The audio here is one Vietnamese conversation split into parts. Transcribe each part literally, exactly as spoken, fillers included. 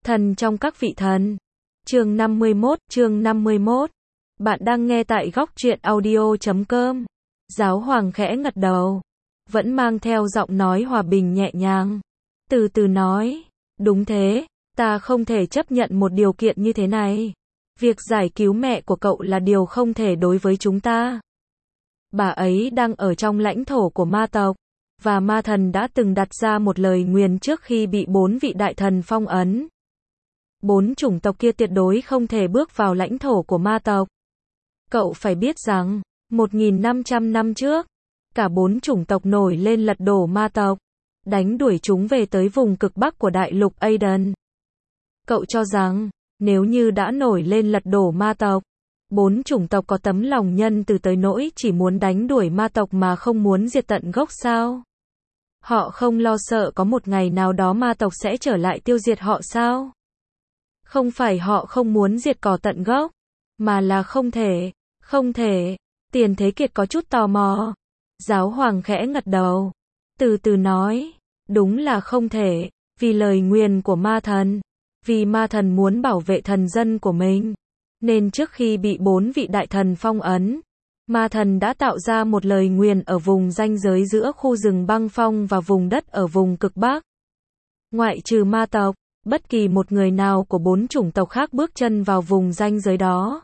Thần trong các vị thần. Chương năm mươi mốt, chương năm mươi mốt. Bạn đang nghe tại góc truyện audio chấm com. Giáo hoàng khẽ ngật đầu, vẫn mang theo giọng nói hòa bình nhẹ nhàng. Từ từ nói, đúng thế, ta không thể chấp nhận một điều kiện như thế này. Việc giải cứu mẹ của cậu là điều không thể đối với chúng ta. Bà ấy đang ở trong lãnh thổ của ma tộc, và ma thần đã từng đặt ra một lời nguyền trước khi bị bốn vị đại thần phong ấn. Bốn chủng tộc kia tuyệt đối không thể bước vào lãnh thổ của ma tộc. Cậu phải biết rằng, một nghìn năm trăm năm trước, cả bốn chủng tộc nổi lên lật đổ ma tộc, đánh đuổi chúng về tới vùng cực bắc của đại lục Aiden. Cậu cho rằng, nếu như đã nổi lên lật đổ ma tộc, bốn chủng tộc có tấm lòng nhân từ tới nỗi chỉ muốn đánh đuổi ma tộc mà không muốn diệt tận gốc sao? Họ không lo sợ có một ngày nào đó ma tộc sẽ trở lại tiêu diệt họ sao? Không phải họ không muốn diệt cỏ tận gốc, mà là không thể, không thể. Tiền Thế Kiệt có chút tò mò. Giáo hoàng khẽ ngật đầu, từ từ nói, đúng là không thể, vì lời nguyền của ma thần, vì ma thần muốn bảo vệ thần dân của mình, nên trước khi bị bốn vị đại thần phong ấn, ma thần đã tạo ra một lời nguyền ở vùng ranh giới giữa khu rừng băng phong và vùng đất ở vùng cực bắc. Ngoại trừ ma tộc, bất kỳ một người nào của bốn chủng tộc khác bước chân vào vùng ranh giới đó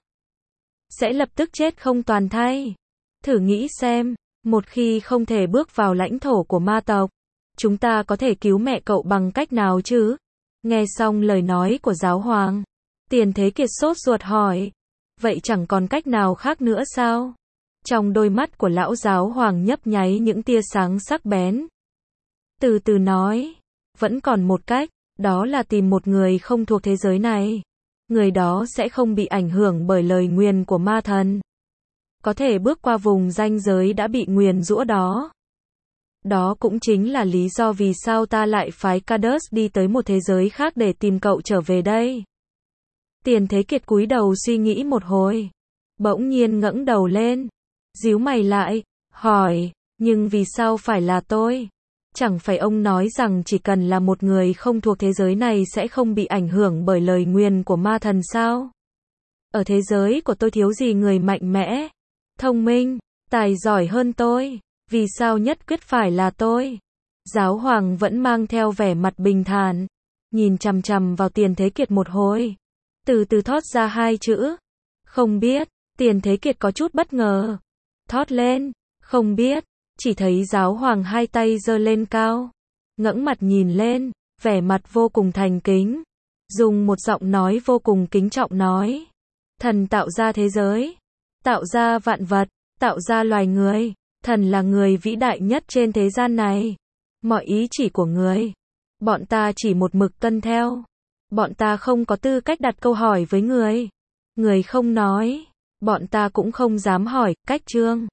sẽ lập tức chết không toàn thây. Thử nghĩ xem, một khi không thể bước vào lãnh thổ của ma tộc, chúng ta có thể cứu mẹ cậu bằng cách nào chứ? Nghe xong lời nói của giáo hoàng, Tiền Thế Kiệt sốt ruột hỏi, vậy chẳng còn cách nào khác nữa sao? Trong đôi mắt của lão giáo hoàng nhấp nháy những tia sáng sắc bén. Từ từ nói, vẫn còn một cách, đó là tìm một người không thuộc thế giới này. Người đó sẽ không bị ảnh hưởng bởi lời nguyền của ma thần, có thể bước qua vùng ranh giới đã bị nguyền rủa đó. Đó cũng chính là lý do vì sao ta lại phái Cadus đi tới một thế giới khác để tìm cậu trở về đây. Tiền Thế Kiệt cúi đầu suy nghĩ một hồi, bỗng nhiên ngẩng đầu lên, díu mày lại, hỏi, nhưng vì sao phải là tôi? Chẳng phải ông nói rằng chỉ cần là một người không thuộc thế giới này sẽ không bị ảnh hưởng bởi lời nguyền của ma thần sao? Ở thế giới của tôi thiếu gì người mạnh mẽ, thông minh, tài giỏi hơn tôi, vì sao nhất quyết phải là tôi? Giáo hoàng vẫn mang theo vẻ mặt bình thản, nhìn chằm chằm vào Tiền Thế Kiệt một hồi, từ từ thốt ra hai chữ, không biết. Tiền Thế Kiệt có chút bất ngờ, thốt lên, không biết. Chỉ thấy giáo hoàng hai tay giơ lên cao, ngẩng mặt nhìn lên, vẻ mặt vô cùng thành kính, dùng một giọng nói vô cùng kính trọng nói, thần tạo ra thế giới, tạo ra vạn vật, tạo ra loài người, thần là người vĩ đại nhất trên thế gian này. Mọi ý chỉ của người, bọn ta chỉ một mực tuân theo. Bọn ta không có tư cách đặt câu hỏi với người. Người không nói, bọn ta cũng không dám hỏi. Cách chương